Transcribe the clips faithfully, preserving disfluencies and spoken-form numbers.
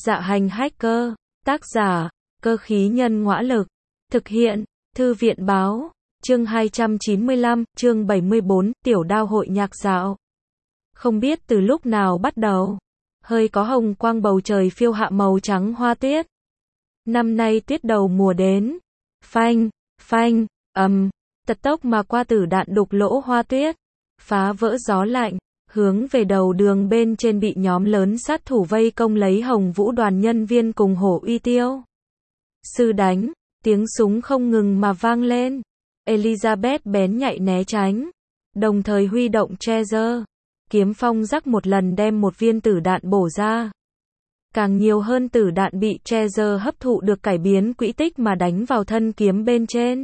Dạ hành hacker, tác giả, cơ khí nhân ngõa lực, thực hiện, thư viện báo, chương hai trăm chín mươi lăm, chương bảy mươi bốn, tiểu đao hội nhạc dạo. Không biết từ lúc nào bắt đầu, hơi có hồng quang bầu trời phiêu hạ màu trắng hoa tuyết. Năm nay tuyết đầu mùa đến, phanh, phanh, ầm, tật tốc mà qua tử đạn đục lỗ hoa tuyết, phá vỡ gió lạnh, hướng về đầu đường bên trên bị nhóm lớn sát thủ vây công lấy Hồng Vũ đoàn nhân viên cùng Hổ Uy Tiêu sư đánh, tiếng súng không ngừng mà vang lên. Elizabeth bén nhạy né tránh, đồng thời huy động Treasure, kiếm phong rắc một lần đem một viên tử đạn bổ ra. Càng nhiều hơn tử đạn bị Treasure hấp thụ được cải biến quỹ tích mà đánh vào thân kiếm bên trên.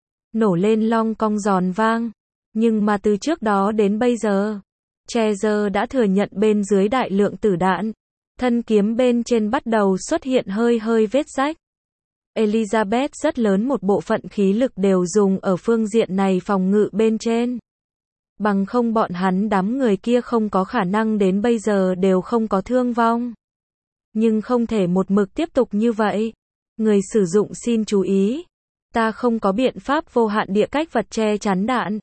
Nổ lên long cong giòn vang, nhưng mà từ trước đó đến bây giờ, Treasure đã thừa nhận bên dưới đại lượng tử đạn, thân kiếm bên trên bắt đầu xuất hiện hơi hơi vết rách. Elizabeth rất lớn một bộ phận khí lực đều dùng ở phương diện này phòng ngự bên trên. Bằng không bọn hắn đám người kia không có khả năng đến bây giờ đều không có thương vong. Nhưng không thể một mực tiếp tục như vậy. Người sử dụng xin chú ý. Ta không có biện pháp vô hạn địa cách vật che chắn đạn.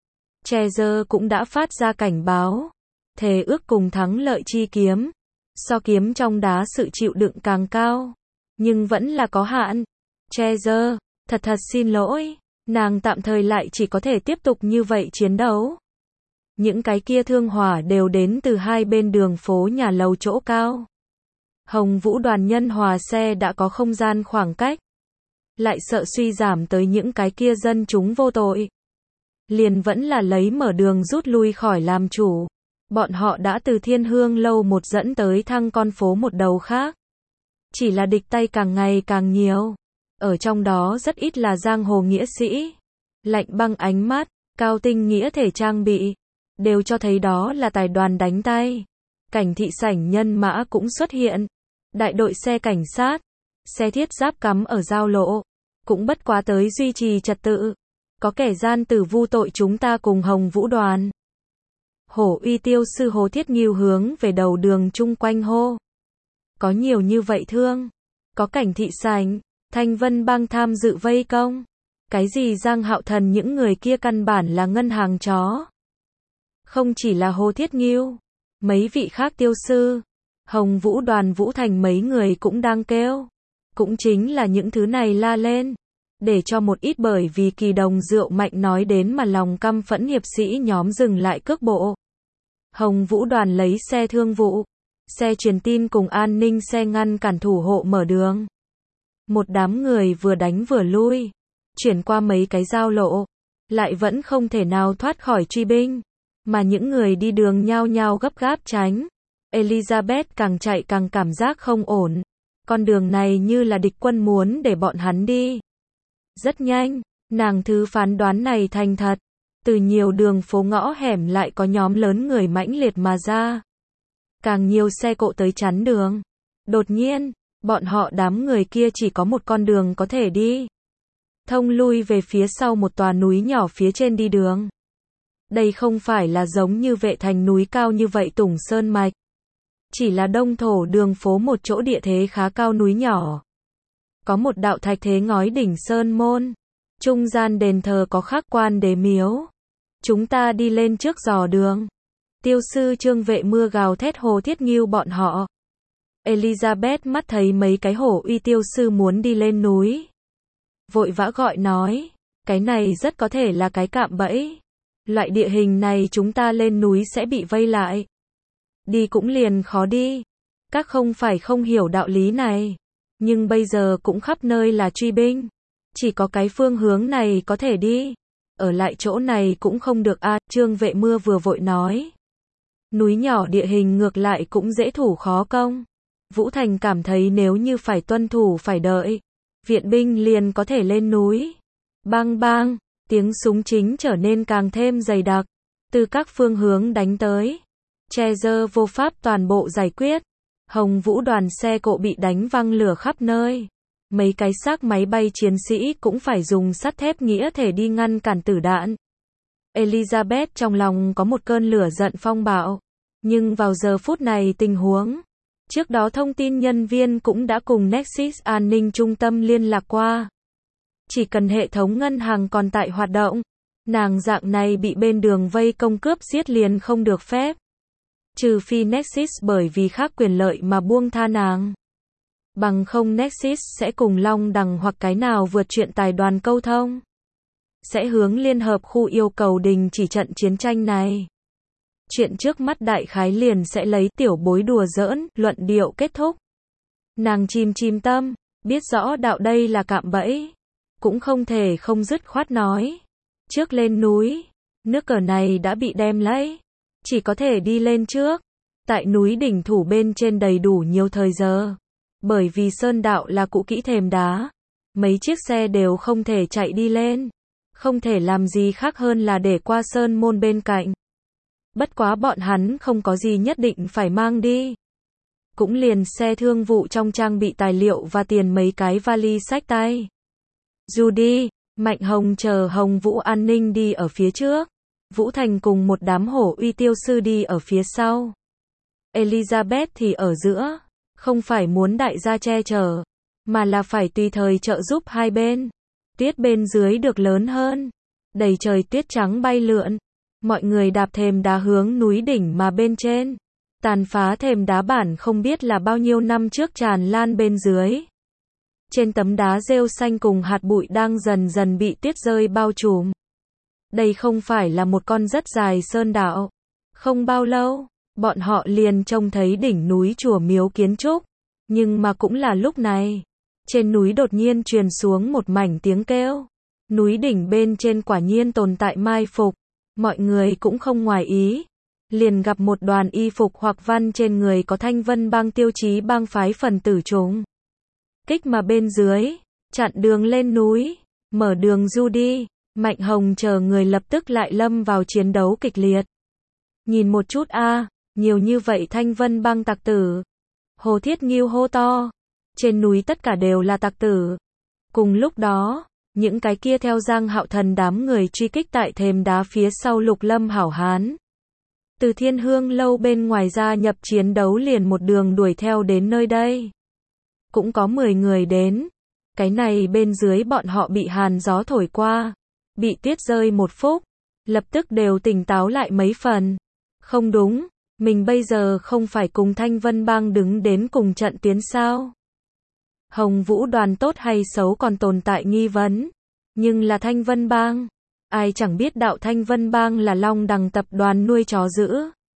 Treasure cũng đã phát ra cảnh báo. Thề ước cùng thắng lợi chi kiếm. So kiếm trong đá sự chịu đựng càng cao. Nhưng vẫn là có hạn. Treasure, thật thật xin lỗi. Nàng tạm thời lại chỉ có thể tiếp tục như vậy chiến đấu. Những cái kia thương hỏa đều đến từ hai bên đường phố nhà lầu chỗ cao. Hồng Vũ đoàn nhân hòa xe đã có không gian khoảng cách. Lại sợ suy giảm tới những cái kia dân chúng vô tội. Liền vẫn là lấy mở đường rút lui khỏi làm chủ. Bọn họ đã từ Thiên Hương lâu một dẫn tới thăng con phố một đầu khác. Chỉ là địch tay càng ngày càng nhiều. Ở trong đó rất ít là giang hồ nghĩa sĩ. Lạnh băng ánh mắt, cao tinh nghĩa thể trang bị. Đều cho thấy đó là tài đoàn đánh tay. Cảnh thị sảnh nhân mã cũng xuất hiện. Đại đội xe cảnh sát. Xe thiết giáp cắm ở giao lộ. Cũng bất quá tới duy trì trật tự. Có kẻ gian tử vu tội chúng ta cùng Hồng Vũ đoàn. Hổ Uy Tiêu sư Hồ Thiết Nghiêu hướng về đầu đường chung quanh hô. Có nhiều như vậy thương. Có cảnh thị sảnh, Thanh Vân bang tham dự vây công. Cái gì Giang Hạo Thần những người kia căn bản là ngân hàng chó. Không chỉ là Hồ Thiết Nghiêu, mấy vị khác tiêu sư, Hồng Vũ đoàn Vũ Thành mấy người cũng đang kêu. Cũng chính là những thứ này la lên. Để cho một ít bởi vì kỳ đồng rượu mạnh nói đến mà lòng căm phẫn hiệp sĩ nhóm dừng lại cước bộ. Hồng Vũ đoàn lấy xe thương vụ, xe truyền tin cùng an ninh xe ngăn cản thủ hộ mở đường. Một đám người vừa đánh vừa lui, chuyển qua mấy cái giao lộ, lại vẫn không thể nào thoát khỏi truy binh, mà những người đi đường nhao nhao gấp gáp tránh. Elizabeth càng chạy càng cảm giác không ổn, con đường này như là địch quân muốn để bọn hắn đi. Rất nhanh, nàng thứ phán đoán này thành thật, từ nhiều đường phố ngõ hẻm lại có nhóm lớn người mãnh liệt mà ra. Càng nhiều xe cộ tới chắn đường. Đột nhiên, bọn họ đám người kia chỉ có một con đường có thể đi. Thông lui về phía sau một tòa núi nhỏ phía trên đi đường. Đây không phải là giống như Vệ Thành núi cao như vậy Tùng Sơn Mạch. Chỉ là đông thổ đường phố một chỗ địa thế khá cao núi nhỏ. Có một đạo thạch thế ngói đỉnh sơn môn. Trung gian đền thờ có khắc quan đế miếu. Chúng ta đi lên trước dò đường. Tiêu sư Trương Vệ Mưa gào thét Hồ Thiết Nghiêu bọn họ. Elizabeth mắt thấy mấy cái Hổ Uy Tiêu sư muốn đi lên núi. Vội vã gọi nói, cái này rất có thể là cái cạm bẫy. Loại địa hình này chúng ta lên núi sẽ bị vây lại. Đi cũng liền khó đi. Các không phải không hiểu đạo lý này. Nhưng bây giờ cũng khắp nơi là truy binh. Chỉ có cái phương hướng này có thể đi. Ở lại chỗ này cũng không được a. À, Trương Vệ Mưa vừa vội nói. Núi nhỏ địa hình ngược lại cũng dễ thủ khó công. Vũ Thành cảm thấy nếu như phải tuân thủ phải đợi. Viện binh liền có thể lên núi. Bang bang, tiếng súng chính trở nên càng thêm dày đặc. Từ các phương hướng đánh tới. Treasure vô pháp toàn bộ giải quyết. Hồng Vũ đoàn xe cộ bị đánh văng lửa khắp nơi. Mấy cái xác máy bay chiến sĩ cũng phải dùng sắt thép nghĩa thể đi ngăn cản tử đạn. Elizabeth trong lòng có một cơn lửa giận phong bạo. Nhưng vào giờ phút này tình huống Trước đó thông tin nhân viên cũng đã cùng Nexus an ninh trung tâm liên lạc qua. Chỉ cần hệ thống ngân hàng còn tại hoạt động, nàng dạng này bị bên đường vây công cướp giết liền không được phép. Trừ phi Nexus bởi vì khác quyền lợi mà buông tha nàng. Bằng không Nexus sẽ cùng Long Đằng hoặc cái nào vượt chuyện tài đoàn câu thông. Sẽ hướng Liên Hợp khu yêu cầu đình chỉ trận chiến tranh này. Chuyện trước mắt đại khái liền sẽ lấy tiểu bối đùa giỡn, luận điệu kết thúc. Nàng chìm chìm tâm, biết rõ đạo đây là cạm bẫy. Cũng không thể không dứt khoát nói. Trước lên núi, nước cờ này đã bị đem lấy. Chỉ có thể đi lên trước. Tại núi đỉnh thủ bên trên đầy đủ nhiều thời giờ. Bởi vì sơn đạo là cũ kỹ thềm đá. Mấy chiếc xe đều không thể chạy đi lên. Không thể làm gì khác hơn là để qua sơn môn bên cạnh. Bất quá bọn hắn không có gì nhất định phải mang đi. Cũng liền xe thương vụ trong trang bị tài liệu và tiền mấy cái vali xách tay. Judy, Mạnh Hồng chờ Hồng Vũ an ninh đi ở phía trước. Vũ Thành cùng một đám hổ uy tiêu sư đi ở phía sau. Elizabeth thì ở giữa. Không phải muốn đại gia che chở, mà là phải tùy thời trợ giúp hai bên. Tuyết bên dưới được lớn hơn. Đầy trời tuyết trắng bay lượn. Mọi người đạp thềm đá hướng núi đỉnh mà bên trên. Tàn phá thềm đá bản không biết là bao nhiêu năm trước tràn lan bên dưới. Trên tấm đá rêu xanh cùng hạt bụi đang dần dần bị tuyết rơi bao trùm. Đây không phải là một con rất dài sơn đạo. Không bao lâu, bọn họ liền trông thấy đỉnh núi chùa miếu kiến trúc. Nhưng mà cũng là lúc này, trên núi đột nhiên truyền xuống một mảnh tiếng kêu. Núi đỉnh bên trên quả nhiên tồn tại mai phục. Mọi người cũng không ngoài ý. Liền gặp một đoàn y phục hoặc văn trên người có Thanh Vân bang tiêu chí bang phái phần tử chúng. Kích mà bên dưới, chặn đường lên núi, mở đường Judy, Mạnh Hồng chờ người lập tức lại lâm vào chiến đấu kịch liệt. Nhìn một chút a, à, nhiều như vậy Thanh Vân bang tặc tử. Hồ Thiết Nghiêu hô to, trên núi tất cả đều là tặc tử. Cùng lúc đó, những cái kia theo Giang Hạo Thần đám người truy kích tại thềm đá phía sau Lục Lâm hảo hán. Từ Thiên Hương lâu bên ngoài ra nhập chiến đấu liền một đường đuổi theo đến nơi đây. Cũng có mười người đến. Cái này bên dưới bọn họ bị hàn gió thổi qua. Bị tuyết rơi một phút. Lập tức đều tỉnh táo lại mấy phần. Không đúng, mình bây giờ không phải cùng Thanh Vân bang đứng đến cùng trận tuyến sao. Hồng Vũ đoàn tốt hay xấu còn tồn tại nghi vấn. Nhưng là Thanh Vân bang. Ai chẳng biết đạo Thanh Vân bang là Long Đằng tập đoàn nuôi chó dữ.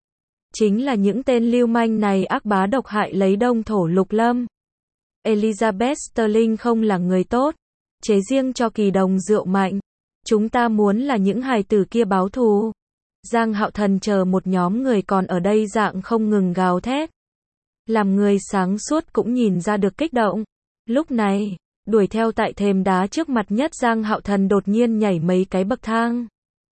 Chính là những tên lưu manh này ác bá độc hại lấy đông thổ Lục Lâm. Elizabeth Sterling không là người tốt. Chế riêng cho Kỳ Đồng rượu mạnh. Chúng ta muốn là những hài tử kia báo thù. Giang Hạo Thần chờ một nhóm người còn ở đây dạng không ngừng gào thét. Làm người sáng suốt cũng nhìn ra được kích động. Lúc này, đuổi theo tại thềm đá trước mặt nhất Giang Hạo Thần đột nhiên nhảy mấy cái bậc thang.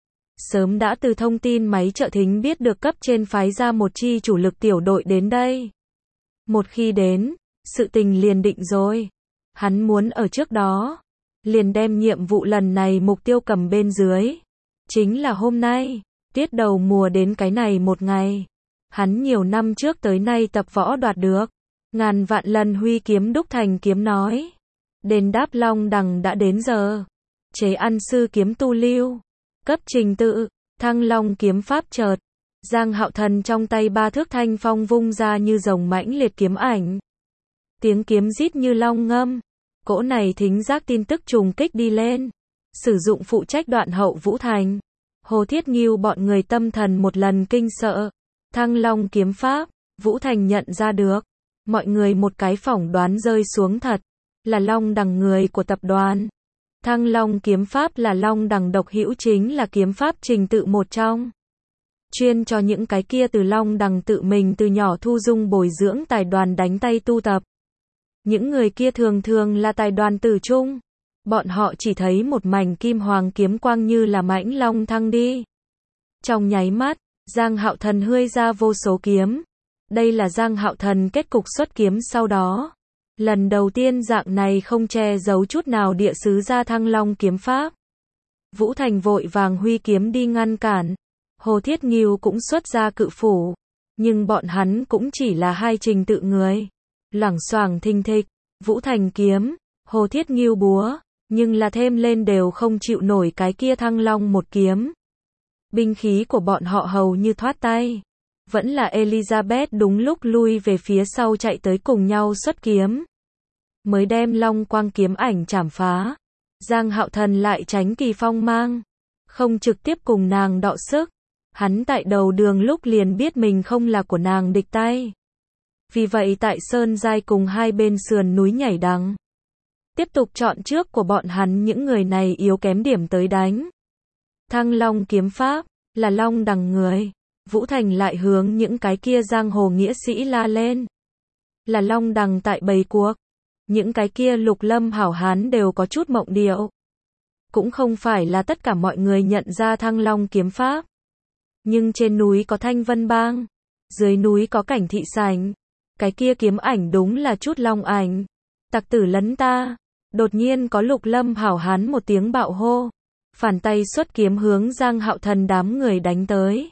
Sớm đã từ thông tin máy trợ thính biết được cấp trên phái ra một chi chủ lực tiểu đội đến đây. Một khi đến, sự tình liền định rồi. Hắn muốn ở trước đó, liền đem nhiệm vụ lần này mục tiêu cầm bên dưới. Chính là hôm nay, tiết đầu mùa đến cái này một ngày. Hắn nhiều năm trước tới nay tập võ đoạt được. Ngàn vạn lần huy kiếm đúc thành kiếm nói. Đền đáp Long Đằng đã đến giờ. Chế ăn sư kiếm tu lưu. Cấp trình tự, thăng long kiếm pháp chợt. Giang Hạo Thần trong tay ba thước thanh phong vung ra như rồng mãnh liệt kiếm ảnh. Tiếng kiếm rít như long ngâm. Cỗ này thính giác tin tức trùng kích đi lên. Sử dụng phụ trách đoạn hậu Vũ Thành. Hồ Thiết Nghiêu bọn người tâm thần một lần kinh sợ. Thăng long kiếm pháp, Vũ Thành nhận ra được. Mọi người một cái phỏng đoán rơi xuống thật. Là Long Đằng người của tập đoàn. Thăng long kiếm pháp là Long Đằng độc hữu chính là kiếm pháp trình tự một trong. Chuyên cho những cái kia từ Long Đằng tự mình từ nhỏ thu dung bồi dưỡng tài đoàn đánh tay tu tập. Những người kia thường thường là tài đoàn tử trung. Bọn họ chỉ thấy một mảnh kim hoàng kiếm quang như là mãnh long thăng đi. Trong nháy mắt, Giang Hạo Thần hươi ra vô số kiếm. Đây là Giang Hạo Thần kết cục xuất kiếm sau đó. Lần đầu tiên dạng này không che giấu chút nào địa sứ ra thăng long kiếm pháp. Vũ Thành vội vàng huy kiếm đi ngăn cản. Hồ Thiết Nghiêu cũng xuất ra cự phủ. Nhưng bọn hắn cũng chỉ là hai trình tự người. Loảng xoảng thình thịch, Vũ Thành kiếm, Hồ Thiết Ngưu búa, nhưng là thêm lên đều không chịu nổi cái kia Thăng Long một kiếm. Binh khí của bọn họ hầu như thoát tay. Vẫn là Elizabeth đúng lúc lui về phía sau chạy tới cùng nhau xuất kiếm. Mới đem Long Quang kiếm ảnh chảm phá. Giang Hạo Thần lại tránh kỳ phong mang. Không trực tiếp cùng nàng đọ sức. Hắn tại đầu đường lúc liền biết mình không là của nàng địch tay. Vì vậy tại Sơn Giai cùng hai bên sườn núi nhảy đằng. Tiếp tục chọn trước của bọn hắn những người này yếu kém điểm tới đánh. Thăng Long kiếm pháp, là Long đằng người. Vũ Thành lại hướng những cái kia giang hồ nghĩa sĩ la lên. Là Long đằng tại bầy cuộc. Những cái kia lục lâm hảo hán đều có chút mộng điệu. Cũng không phải là tất cả mọi người nhận ra Thăng Long kiếm pháp. Nhưng trên núi có Thanh Vân Bang. Dưới núi có Cảnh Thị Sảnh. Cái kia kiếm ảnh đúng là chút long ảnh. Tặc tử lấn ta. Đột nhiên có lục lâm hảo hán một tiếng bạo hô. Phản tay xuất kiếm hướng Giang Hạo Thần đám người đánh tới.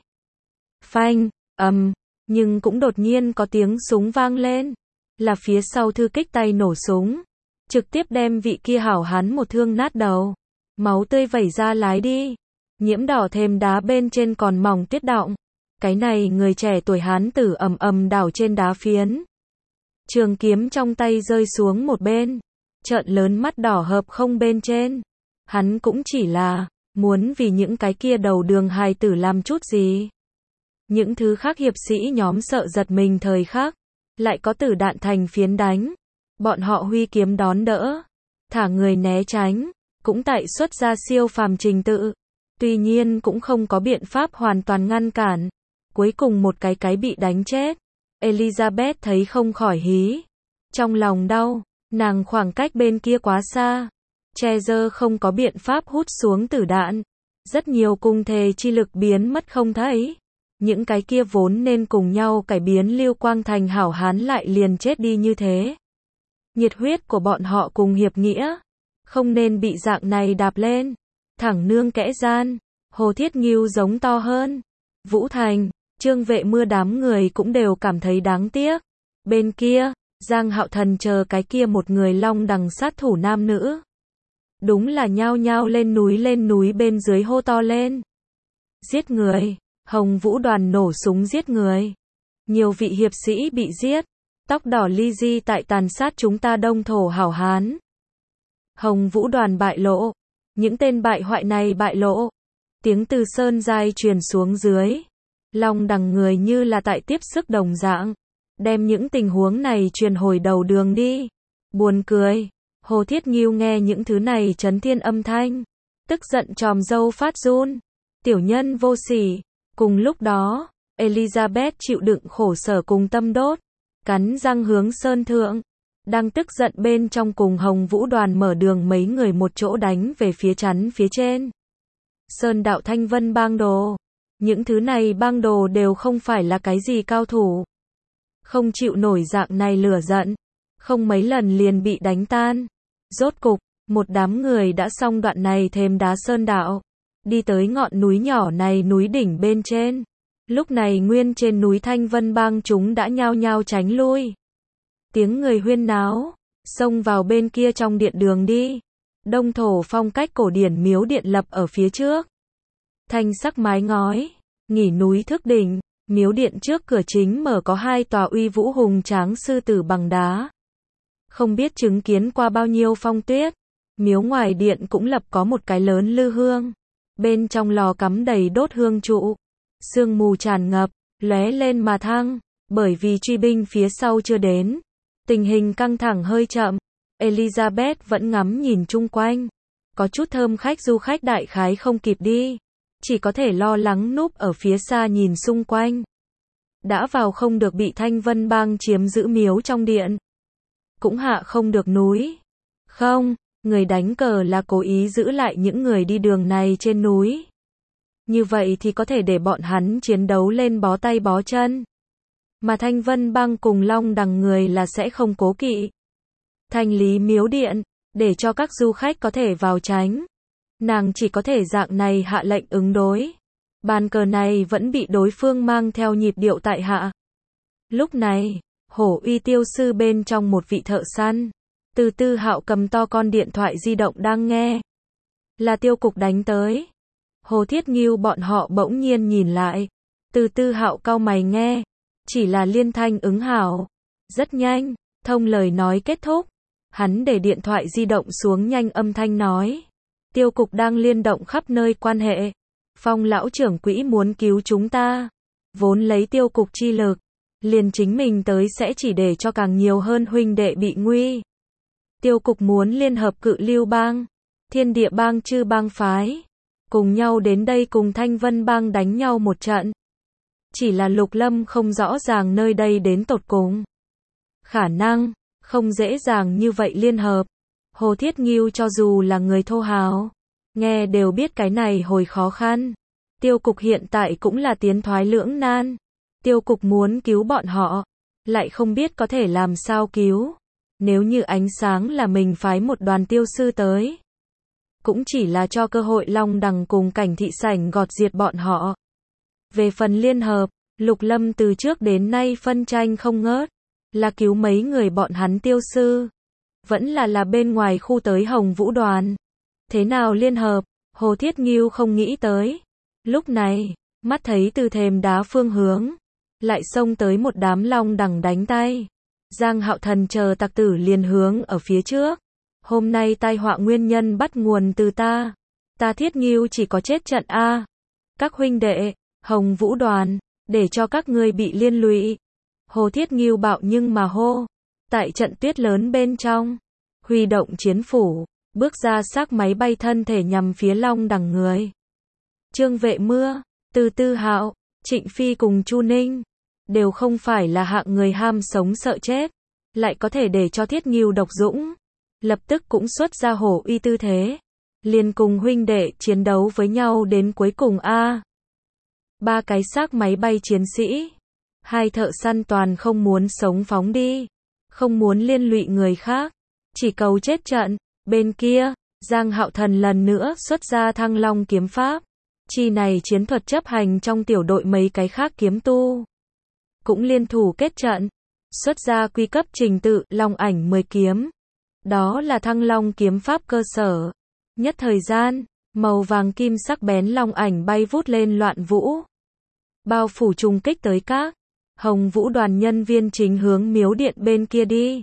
Phanh, ầm, nhưng cũng đột nhiên có tiếng súng vang lên. Là phía sau Thư Kích tay nổ súng. Trực tiếp đem vị kia hảo hán một thương nát đầu. Máu tươi vẩy ra lái đi. Nhiễm đỏ thêm đá bên trên còn mỏng tuyết đọng. Cái này người trẻ tuổi hán tử ầm ầm đảo trên đá phiến. Trường kiếm trong tay rơi xuống một bên. Trợn lớn mắt đỏ hợp không bên trên. Hắn cũng chỉ là muốn vì những cái kia đầu đường hài tử làm chút gì. Những thứ khác hiệp sĩ nhóm sợ giật mình thời khắc. Lại có tử đạn thành phiến đánh. Bọn họ huy kiếm đón đỡ. Thả người né tránh. Cũng tại xuất ra siêu phàm trình tự. Tuy nhiên cũng không có biện pháp hoàn toàn ngăn cản. Cuối cùng một cái cái bị đánh chết. Elizabeth thấy không khỏi hí. Trong lòng đau. Nàng khoảng cách bên kia quá xa. Treasure không có biện pháp hút xuống tử đạn. Rất nhiều cung thề chi lực biến mất không thấy. Những cái kia vốn nên cùng nhau cải biến Lưu Quang thành hảo hán lại liền chết đi như thế. Nhiệt huyết của bọn họ cùng hiệp nghĩa. Không nên bị dạng này đạp lên. Thẳng nương kẽ gian. Hồ Thiết Ngưu giống to hơn. Vũ Thành, Trương Vệ Mưa đám người cũng đều cảm thấy đáng tiếc. Bên kia, Giang Hạo Thần chờ cái kia một người long đằng sát thủ nam nữ. Đúng là nhao nhao lên núi lên núi bên dưới hô to lên. Giết người, Hồng Vũ đoàn nổ súng giết người. Nhiều vị hiệp sĩ bị giết. Tóc đỏ ly di tại tàn sát chúng ta đông thổ hảo hán. Hồng Vũ đoàn bại lộ. Những tên bại hoại này bại lộ. Tiếng từ Sơn Giai truyền xuống dưới. Long đằng người như là tại tiếp sức đồng dạng. Đem những tình huống này truyền hồi đầu đường đi. Buồn cười. Hồ Thiết Ngưu nghe những thứ này chấn thiên âm thanh. Tức giận tròm dâu phát run. Tiểu nhân vô sỉ. Cùng lúc đó, Elizabeth chịu đựng khổ sở cùng tâm đốt. Cắn răng hướng Sơn Thượng. Đang tức giận bên trong cùng Hồng Vũ đoàn mở đường mấy người một chỗ đánh về phía chắn phía trên. Sơn đạo Thanh Vân bang đồ. Những thứ này bang đồ đều không phải là cái gì cao thủ. Không chịu nổi dạng này lửa giận. Không mấy lần liền bị đánh tan. Rốt cục, một đám người đã xong đoạn này thêm đá sơn đạo. Đi tới ngọn núi nhỏ này núi đỉnh bên trên. Lúc này nguyên trên núi Thanh Vân bang chúng đã nhao nhao tránh lui. Tiếng người huyên náo. Xông vào bên kia trong điện đường đi. Đông thổ phong cách cổ điển miếu điện lập ở phía trước. Thanh sắc mái ngói. Nghỉ núi thức đỉnh. Miếu điện trước cửa chính mở có hai tòa uy vũ hùng tráng sư tử bằng đá. Không biết chứng kiến qua bao nhiêu phong tuyết. Miếu ngoài điện cũng lập có một cái lớn lư hương. Bên trong lò cắm đầy đốt hương trụ. Sương mù tràn ngập, lóe lên mà thăng. Bởi vì truy binh phía sau chưa đến. Tình hình căng thẳng hơi chậm. Elizabeth vẫn ngắm nhìn chung quanh. Có chút thơm khách du khách đại khái không kịp đi. Chỉ có thể lo lắng núp ở phía xa nhìn xung quanh. Đã vào không được bị Thanh Vân bang chiếm giữ miếu trong điện. Cũng hạ không được núi. Không, người đánh cờ là cố ý giữ lại những người đi đường này trên núi. Như vậy thì có thể để bọn hắn chiến đấu lên bó tay bó chân. Mà Thanh Vân bang cùng Long đằng người là sẽ không cố kỵ. Thanh lý miếu điện, để cho các du khách có thể vào tránh. Nàng chỉ có thể dạng này hạ lệnh ứng đối. Bàn cờ này vẫn bị đối phương mang theo nhịp điệu tại hạ. Lúc này, Hổ Uy tiêu sư bên trong một vị thợ săn, Từ Tư Hạo cầm to con điện thoại di động đang nghe. Là Tiêu Cục đánh tới. Hồ Thiết Ngưu bọn họ bỗng nhiên nhìn lại. Từ Tư Hạo cau mày nghe. Chỉ là liên thanh ứng hảo. Rất nhanh, thông lời nói kết thúc. Hắn để điện thoại di động xuống nhanh âm thanh nói. Tiêu Cục đang liên động khắp nơi quan hệ. Phong lão trưởng quỹ muốn cứu chúng ta. Vốn lấy Tiêu Cục chi lực. Liền chính mình tới sẽ chỉ để cho càng nhiều hơn huynh đệ bị nguy. Tiêu Cục muốn liên hợp Cự Lưu bang, Thiên Địa bang chư bang phái. Cùng nhau đến đây cùng Thanh Vân bang đánh nhau một trận. Chỉ là Lục Lâm không rõ ràng nơi đây đến tột cùng. Khả năng, không dễ dàng như vậy liên hợp. Hồ Thiết Ngưu cho dù là người thô hào, nghe đều biết cái này hồi khó khăn. Tiêu Cục hiện tại cũng là tiến thoái lưỡng nan. Tiêu Cục muốn cứu bọn họ, lại không biết có thể làm sao cứu. Nếu như ánh sáng là mình phái một đoàn tiêu sư tới, cũng chỉ là cho cơ hội Long Đằng cùng Cảnh Thị Sảnh gọt diệt bọn họ. Về phần liên hợp, Lục Lâm từ trước đến nay phân tranh không ngớt, là cứu mấy người bọn hắn tiêu sư, vẫn là là bên ngoài khu tới Hồng Vũ đoàn. Thế nào liên hợp, Hồ Thiết Ngưu không nghĩ tới. Lúc này, mắt thấy từ thềm đá phương hướng, lại xông tới một đám Long Đằng đánh tay. Giang Hạo Thần chờ tặc tử liền hướng ở phía trước. Hôm nay tai họa nguyên nhân bắt nguồn từ ta. Ta Thiết Ngưu chỉ có chết trận A. Các huynh đệ, Hồng Vũ đoàn, để cho các ngươi bị liên lụy. Hồ Thiết Ngưu bạo nhưng mà hô. Tại trận tuyết lớn bên trong, huy động chiến phủ, bước ra xác máy bay thân thể nhằm phía Long Đằng người. Trương Vệ Mưa, Từ Tư Hạo, Trịnh Phi cùng Chu Ninh, đều không phải là hạng người ham sống sợ chết, lại có thể để cho Thiết Ngưu độc dũng. Lập tức cũng xuất ra Hổ Uy tư thế, liền cùng huynh đệ chiến đấu với nhau đến cuối cùng a. Ba cái xác máy bay chiến sĩ, hai thợ săn toàn không muốn sống phóng đi, không muốn liên lụy người khác, chỉ cầu chết trận. Bên kia, Giang Hạo Thần lần nữa xuất ra Thăng Long kiếm pháp, chi này chiến thuật chấp hành trong tiểu đội mấy cái khác kiếm tu, cũng liên thủ kết trận, xuất ra quy cấp trình tự Long ảnh mười kiếm. Đó là Thăng Long kiếm pháp cơ sở. Nhất thời gian, màu vàng kim sắc bén long ảnh bay vút lên loạn vũ, bao phủ trùng kích tới các Hồng Vũ đoàn nhân viên chính hướng miếu điện bên kia đi.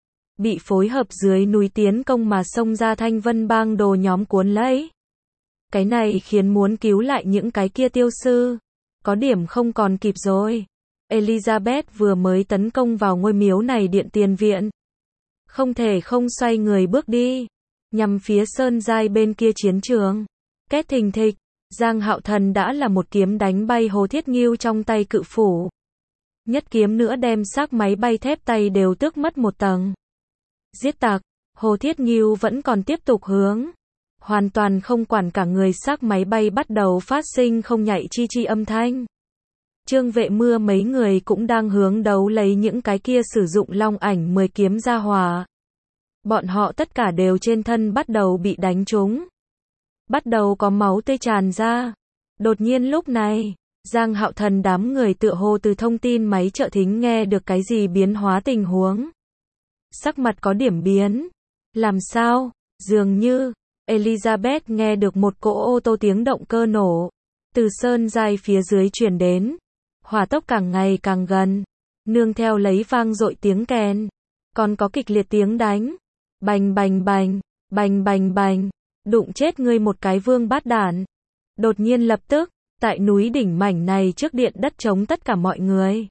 Bị phối hợp dưới núi tiến công mà xông ra Thanh Vân bang đồ nhóm cuốn lấy. Cái này khiến muốn cứu lại những cái kia tiêu sư, có điểm không còn kịp rồi. Elizabeth vừa mới tấn công vào ngôi miếu này điện tiền viện, không thể không xoay người bước đi, nhằm phía sơn giai bên kia chiến trường. Két thình thịch, Giang Hạo Thần đã là một kiếm đánh bay Hồ Thiết Ngưu trong tay cự phủ. Nhất kiếm nữa đem xác máy bay thép tay đều tước mất một tầng. Giết tặc, Hồ Thiết Ngưu vẫn còn tiếp tục hướng, hoàn toàn không quản cả người xác máy bay bắt đầu phát sinh không nhạy chi chi âm thanh. Trương Vệ Mưa mấy người cũng đang hướng đấu lấy những cái kia sử dụng long ảnh mười kiếm ra hòa. Bọn họ tất cả đều trên thân bắt đầu bị đánh trúng, bắt đầu có máu tươi tràn ra. Đột nhiên lúc này, Giang Hạo Thần đám người tựa hồ từ thông tin máy trợ thính nghe được cái gì biến hóa tình huống. Sắc mặt có điểm biến. Làm sao? Dường như, Elizabeth nghe được một cỗ ô tô tiếng động cơ nổ, từ sơn giai phía dưới truyền đến. Hỏa tốc càng ngày càng gần, nương theo lấy vang dội tiếng kèn, còn có kịch liệt tiếng đánh. Bành bành bành, bành bành bành, đụng chết ngươi một cái vương bát đản. Đột nhiên lập tức, tại núi đỉnh mảnh này trước điện đất trống tất cả mọi người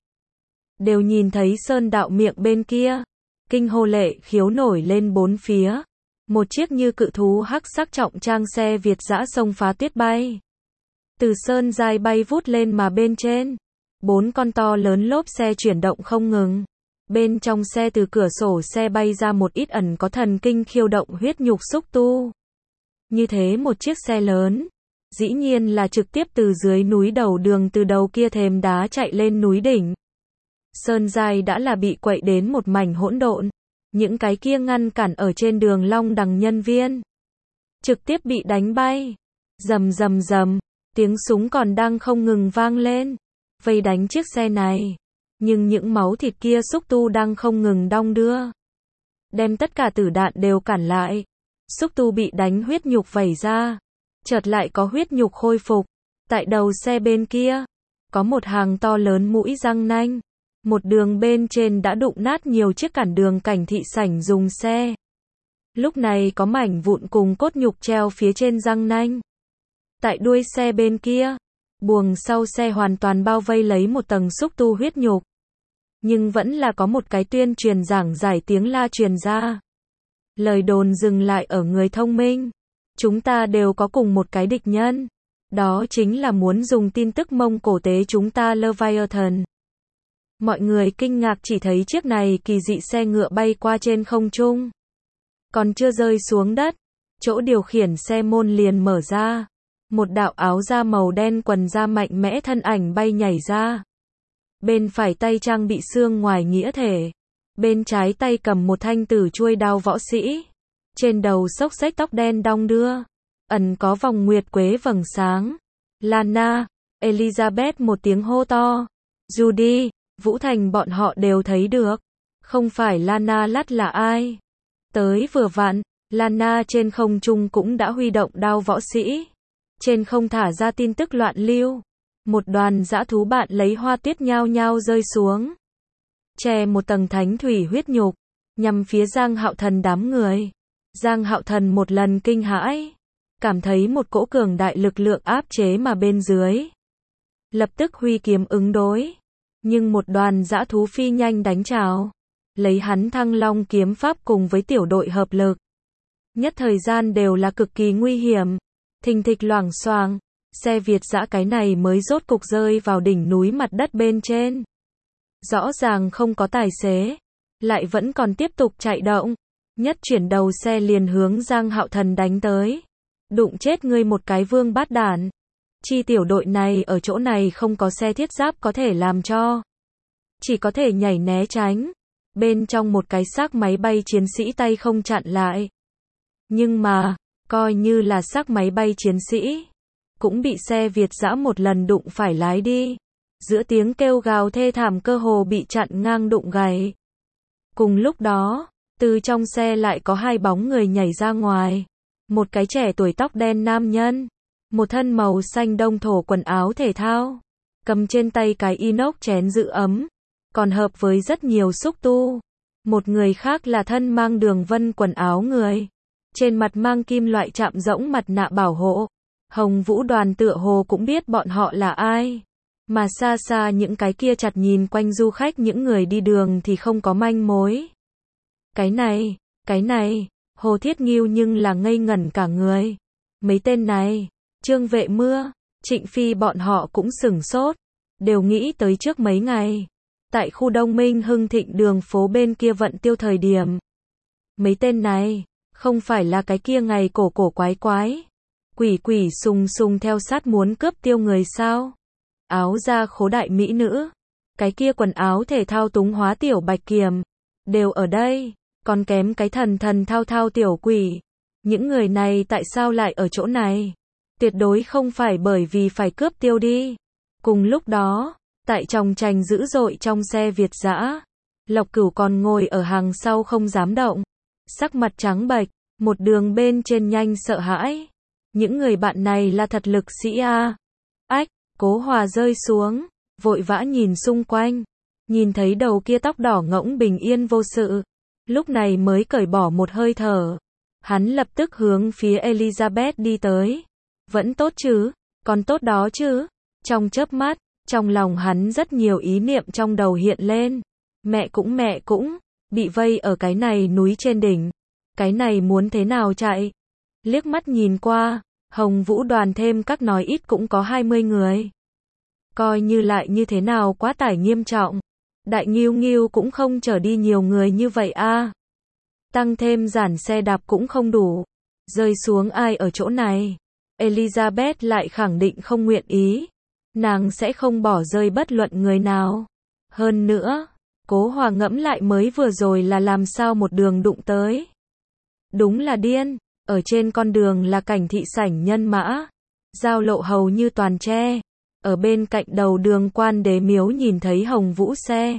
đều nhìn thấy sơn đạo miệng bên kia, kinh hô lệ khiếu nổi lên bốn phía. Một chiếc như cự thú hắc sắc trọng trang xe Việt dã xông phá tuyết bay, từ sơn giai bay vút lên mà bên trên. Bốn con to lớn lốp xe chuyển động không ngừng. Bên trong xe từ cửa sổ xe bay ra một ít ẩn có thần kinh khiêu động huyết nhục xúc tu. Như thế một chiếc xe lớn, dĩ nhiên là trực tiếp từ dưới núi đầu đường từ đầu kia thềm đá chạy lên núi đỉnh. Sơn giai đã là bị quậy đến một mảnh hỗn độn. Những cái kia ngăn cản ở trên đường Long Đằng nhân viên trực tiếp bị đánh bay. Rầm rầm rầm, Tiếng súng còn đang không ngừng vang lên, vây đánh chiếc xe này. Nhưng những máu thịt kia xúc tu đang không ngừng đong đưa, đem tất cả tử đạn đều cản lại. Xúc tu bị đánh huyết nhục vẩy ra, chợt lại có huyết nhục khôi phục. Tại đầu xe bên kia, có một hàng to lớn mũi răng nanh. Một đường bên trên đã đụng nát nhiều chiếc cản đường cảnh thị sảnh dùng xe. Lúc này có mảnh vụn cùng cốt nhục treo phía trên răng nanh. Tại đuôi xe bên kia, buồng sau xe hoàn toàn bao vây lấy một tầng xúc tu huyết nhục. Nhưng vẫn là có một cái tuyên truyền giảng giải tiếng la truyền ra. Lời đồn dừng lại ở người thông minh. Chúng ta đều có cùng một cái địch nhân. Đó chính là muốn dùng tin tức Mông Cổ tế chúng ta Leviathan. Mọi người kinh ngạc chỉ thấy chiếc này kỳ dị xe ngựa bay qua trên không trung. Còn chưa rơi xuống đất, chỗ điều khiển xe môn liền mở ra. Một đạo áo da màu đen quần da mạnh mẽ thân ảnh bay nhảy ra. Bên phải tay trang bị xương ngoài nghĩa thể. Bên trái tay cầm một thanh tử chuôi đao võ sĩ. Trên đầu xốc xếch tóc đen đong đưa. Ẩn có vòng nguyệt quế vầng sáng. Lana, Elizabeth một tiếng hô to. Judy, Vũ Thành bọn họ đều thấy được. Không phải Lana Lắt là ai. Tới vừa vặn, Lana trên không trung cũng đã huy động đao võ sĩ. Trên không thả ra tin tức loạn lưu. Một đoàn dã thú bạn lấy hoa tuyết nhao nhao rơi xuống. Che một tầng thánh thủy huyết nhục. Nhằm phía Giang Hạo Thần đám người. Giang Hạo Thần một lần kinh hãi. Cảm thấy một cỗ cường đại lực lượng áp chế mà bên dưới. Lập tức huy kiếm ứng đối. Nhưng một đoàn dã thú phi nhanh đánh trào. Lấy hắn Thăng Long kiếm pháp cùng với tiểu đội hợp lực. Nhất thời gian đều là cực kỳ nguy hiểm. Thình thịch loảng xoảng. Xe Việt dã cái này mới rốt cục rơi vào đỉnh núi mặt đất bên trên. Rõ ràng không có tài xế. Lại vẫn còn tiếp tục chạy động. Nhất chuyển đầu xe liền hướng Giang Hạo Thần đánh tới. Đụng chết ngươi một cái vương bát đản. Chi tiểu đội này ở chỗ này không có xe thiết giáp có thể làm cho. Chỉ có thể nhảy né tránh. Bên trong một cái xác máy bay chiến sĩ tay không chặn lại. Nhưng mà, coi như là xác máy bay chiến sĩ. Cũng bị xe Việt dã một lần đụng phải lái đi. Giữa tiếng kêu gào thê thảm cơ hồ bị chặn ngang đụng gãy. Cùng lúc đó, từ trong xe lại có hai bóng người nhảy ra ngoài. Một cái trẻ tuổi tóc đen nam nhân. Một thân màu xanh đông thổ quần áo thể thao. Cầm trên tay cái inox chén giữ ấm. Còn hợp với rất nhiều xúc tu. Một người khác là thân mang đường vân quần áo người. Trên mặt mang kim loại chạm rỗng mặt nạ bảo hộ. Hồng Vũ Đoàn tựa hồ cũng biết bọn họ là ai. Mà xa xa những cái kia chặt nhìn quanh du khách những người đi đường thì không có manh mối. Cái này, cái này, Hồ Thiết Ngưu nhưng là ngây ngẩn cả người. Mấy tên này, Trương Vệ Mưa, Trịnh Phi bọn họ cũng sửng sốt. Đều nghĩ tới trước mấy ngày. Tại khu Đông Minh Hưng Thịnh đường phố bên kia vận tiêu thời điểm. Mấy tên này, không phải là cái kia ngày cổ cổ quái quái. Quỷ quỷ sùng sùng theo sát muốn cướp tiêu người sao? Áo da khố đại mỹ nữ. Cái kia quần áo thể thao túng hóa tiểu bạch kiềm. Đều ở đây. Còn kém cái thần thần thao thao tiểu quỷ. Những người này tại sao lại ở chỗ này? Tuyệt đối không phải bởi vì phải cướp tiêu đi. Cùng lúc đó, tại trong tranh dữ dội trong xe Việt dã, Lộc Cửu còn ngồi ở hàng sau không dám động. Sắc mặt trắng bệch, một đường bên trên nhanh sợ hãi. Những người bạn này là thật lực sĩ a. Ách, Cố Hòa rơi xuống, vội vã nhìn xung quanh, nhìn thấy đầu kia tóc đỏ ngỗng bình yên vô sự, lúc này mới cởi bỏ một hơi thở. Hắn lập tức hướng phía Elizabeth đi tới. Vẫn tốt chứ, còn tốt đó chứ. Trong chớp mắt, trong lòng hắn rất nhiều ý niệm trong đầu hiện lên. Mẹ cũng mẹ cũng, bị vây ở cái này núi trên đỉnh. Cái này muốn thế nào chạy? Liếc mắt nhìn qua, Hồng Vũ Đoàn thêm các nói ít cũng có hai mươi người. Coi như lại như thế nào quá tải nghiêm trọng. Đại Ngưu Ngưu cũng không chở đi nhiều người như vậy a. Tăng thêm giản xe đạp cũng không đủ. Rơi xuống ai ở chỗ này? Elizabeth lại khẳng định không nguyện ý. Nàng sẽ không bỏ rơi bất luận người nào. Hơn nữa, Cố Hòa ngẫm lại mới vừa rồi là làm sao một đường đụng tới. Đúng là điên. Ở trên con đường là cảnh thị sảnh nhân mã. giao lộ hầu như toàn tre. Ở bên cạnh đầu đường Quan Đế Miếu nhìn thấy Hồng Vũ xe,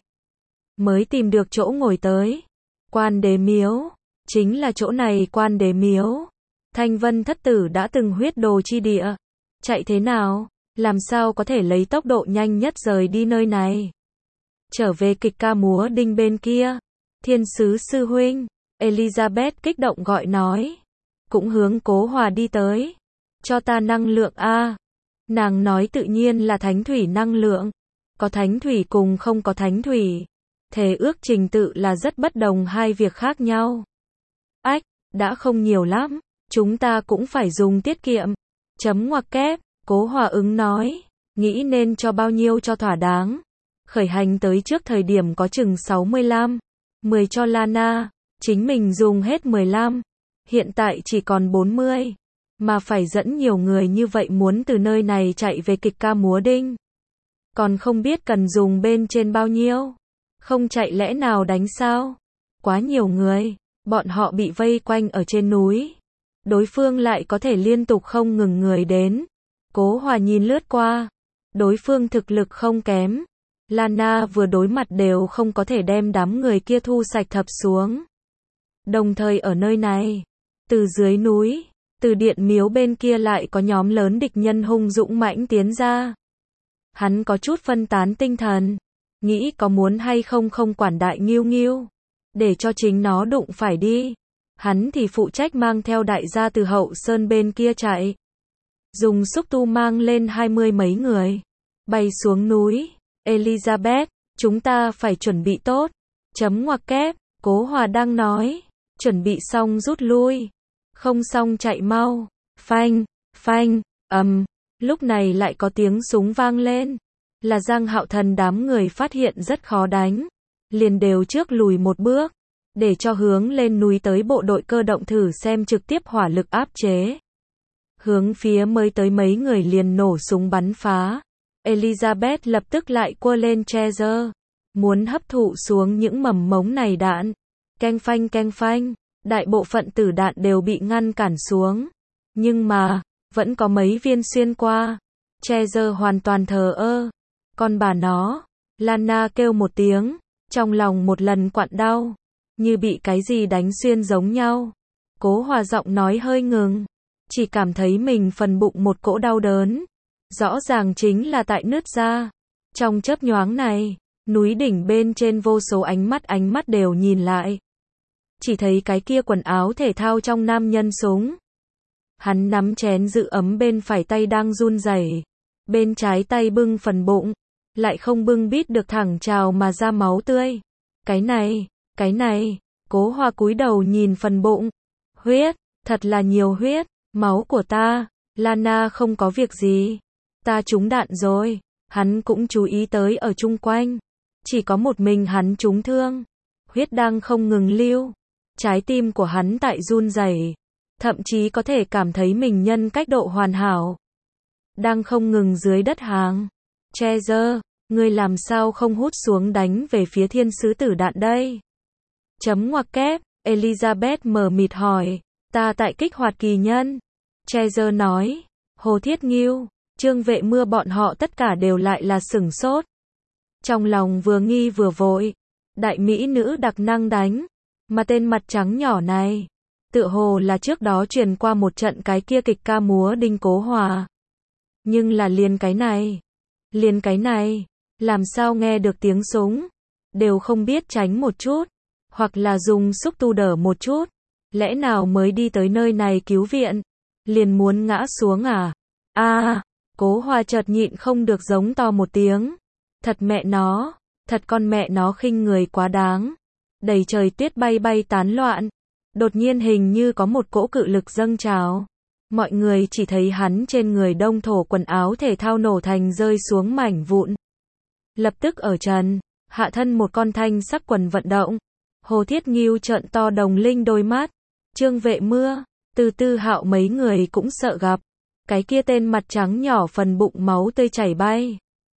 mới tìm được chỗ ngồi tới. Quan Đế Miếu, chính là chỗ này Quan Đế Miếu. Thanh Vân thất tử đã từng huyết đồ chi địa. Chạy thế nào? Làm sao có thể lấy tốc độ nhanh nhất rời đi nơi này? Trở về kịch ca múa đinh bên kia. Thiên sứ sư huynh, Elizabeth kích động gọi nói. Cũng hướng Cố Hòa đi tới. Cho ta năng lượng a. Nàng nói tự nhiên là thánh thủy năng lượng. Có thánh thủy cùng không có thánh thủy. Thề ước trình tự là rất bất đồng hai việc khác nhau. Ách, đã không nhiều lắm. Chúng ta cũng phải dùng tiết kiệm. Chấm ngoặc kép, Cố Hòa ứng nói. Nghĩ nên cho bao nhiêu cho thỏa đáng. Khởi hành tới trước thời điểm có chừng sáu mươi lăm. mười cho Lana. Chính mình dùng hết mười lăm. Hiện tại chỉ còn bốn mươi. Mà phải dẫn nhiều người như vậy muốn từ nơi này chạy về kịch ca múa đinh. Còn không biết cần dùng bên trên bao nhiêu. Không chạy lẽ nào đánh sao? Quá nhiều người. Bọn họ bị vây quanh ở trên núi. Đối phương lại có thể liên tục không ngừng người đến. Cố Hòa nhìn lướt qua. Đối phương thực lực không kém. Lana vừa đối mặt đều không có thể đem đám người kia thu sạch thập xuống. Đồng thời ở nơi này, từ dưới núi, từ điện miếu bên kia lại có nhóm lớn địch nhân hung dũng mãnh tiến ra. Hắn có chút phân tán tinh thần, nghĩ có muốn hay không không quản đại Nghiêu Nghiêu, để cho chính nó đụng phải đi. Hắn thì phụ trách mang theo đại gia từ hậu sơn bên kia chạy. Dùng xúc tu mang lên hai mươi mấy người, bay xuống núi. Elizabeth, chúng ta phải chuẩn bị tốt. Chấm ngoặc kép, Cố Hòa đang nói. Chuẩn bị xong rút lui. Không xong chạy mau. Phanh, phanh, ầm. Lúc này lại có tiếng súng vang lên. Là Giang Hạo Thần đám người phát hiện rất khó đánh. Liền đều trước lùi một bước. Để cho hướng lên núi tới bộ đội cơ động thử xem trực tiếp hỏa lực áp chế. Hướng phía mới tới mấy người liền nổ súng bắn phá. Elizabeth lập tức lại quơ lên Treasure. Muốn hấp thụ xuống những mầm mống này đạn. Keng phanh keng phanh. Đại bộ phận tử đạn đều bị ngăn cản xuống. Nhưng mà, vẫn có mấy viên xuyên qua. Treasure hoàn toàn thờ ơ. Con bà nó. Lana kêu một tiếng. Trong lòng một lần quặn đau. Như bị cái gì đánh xuyên giống nhau. Cố Hòa giọng nói hơi ngừng. Chỉ cảm thấy mình phần bụng một cỗ đau đớn. Rõ ràng chính là tại nứt ra. Trong chớp nhoáng này, núi đỉnh bên trên vô số ánh mắt ánh mắt đều nhìn lại. Chỉ thấy cái kia quần áo thể thao trong nam nhân súng. Hắn nắm chén giữ ấm bên phải tay đang run rẩy, bên trái tay bưng phần bụng, lại không bưng bít được thẳng trào mà ra máu tươi. Cái này, cái này, Cố Hòa cúi đầu nhìn phần bụng. Huyết, thật là nhiều huyết, máu của ta. Lana không có việc gì. Ta trúng đạn rồi. Hắn cũng chú ý tới ở chung quanh. Chỉ có một mình hắn trúng thương. Huyết đang không ngừng lưu. Trái tim của hắn tại run rẩy, thậm chí có thể cảm thấy mình nhân cách độ hoàn hảo. Đang không ngừng dưới đất hàng. Treasure, ngươi làm sao không hút xuống đánh về phía thiên sứ tử đạn đây? Chấm ngoặc kép, Elizabeth mờ mịt hỏi. Ta tại kích hoạt kỳ nhân. Treasure nói. Hồ Thiết Nghiêu, Trương Vệ Mưa bọn họ tất cả đều lại là sửng sốt. Trong lòng vừa nghi vừa vội. Đại mỹ nữ đặc năng đánh. Mà tên mặt trắng nhỏ này, tựa hồ là trước đó truyền qua một trận cái kia kịch ca múa đinh Cố Hòa. Nhưng là liền cái này, liền cái này, làm sao nghe được tiếng súng, đều không biết tránh một chút, hoặc là dùng xúc tu đỡ một chút, lẽ nào mới đi tới nơi này cứu viện, liền muốn ngã xuống à? A, à, Cố Hòa chợt nhịn không được giống to một tiếng. Thật mẹ nó, thật con mẹ nó khinh người quá đáng. Đầy trời tuyết bay bay tán loạn. Đột nhiên hình như có một cỗ cự lực dâng trào. Mọi người chỉ thấy hắn trên người đông thổ quần áo thể thao nổ thành rơi xuống mảnh vụn. Lập tức ở trần, hạ thân một con thanh sắc quần vận động. Hồ Thiết Nghiêu trợn to đồng linh đôi mắt. Trương Vệ Mưa, Từ Tư Hạo mấy người cũng sợ gặp. Cái kia tên mặt trắng nhỏ phần bụng máu tươi chảy bay.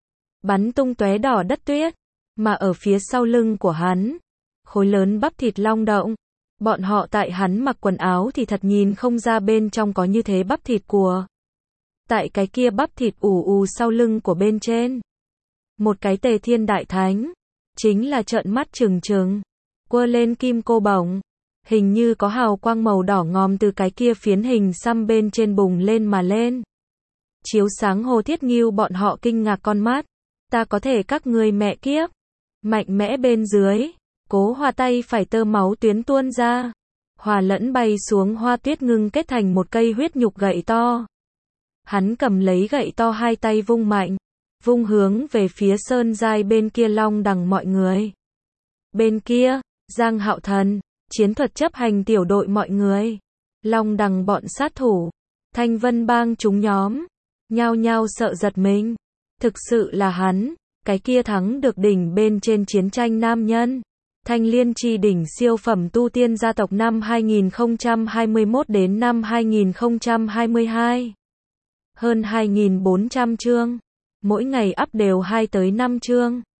Bắn tung tóe đỏ đất tuyết. Mà ở phía sau lưng của hắn, khối lớn bắp thịt long động. Bọn họ tại hắn mặc quần áo thì thật nhìn không ra bên trong có như thế bắp thịt của. Tại cái kia bắp thịt ù ù sau lưng của bên trên. Một cái Tề Thiên Đại Thánh. Chính là trợn mắt trừng trừng. Quơ lên kim cô bổng. Hình như có hào quang màu đỏ ngòm từ cái kia phiến hình xăm bên trên bùng lên mà lên. Chiếu sáng Hồ Thiết Ngưu bọn họ kinh ngạc con mắt. Ta có thể các ngươi mẹ kiếp. Mạnh mẽ bên dưới. Cố Hòa tay phải tơ máu tuyến tuôn ra. Hòa lẫn bay xuống hoa tuyết ngưng kết thành một cây huyết nhục gậy to. Hắn cầm lấy gậy to hai tay vung mạnh. Vung hướng về phía sơn giai bên kia Long Đằng mọi người. Bên kia, Giang Hạo Thần, chiến thuật chấp hành tiểu đội mọi người. Long Đằng bọn sát thủ. Thanh Vân Bang chúng nhóm. Nhao nhao sợ giật mình. Thực sự là hắn, cái kia thắng được đỉnh bên trên chiến tranh nam nhân. Thanh Liên Chi đỉnh siêu phẩm tu tiên gia tộc năm hai nghìn không trăm hai mươi mốt đến năm hai nghìn không trăm hai mươi hai. Hơn hai nghìn bốn trăm chương. Mỗi ngày up đều hai tới năm chương.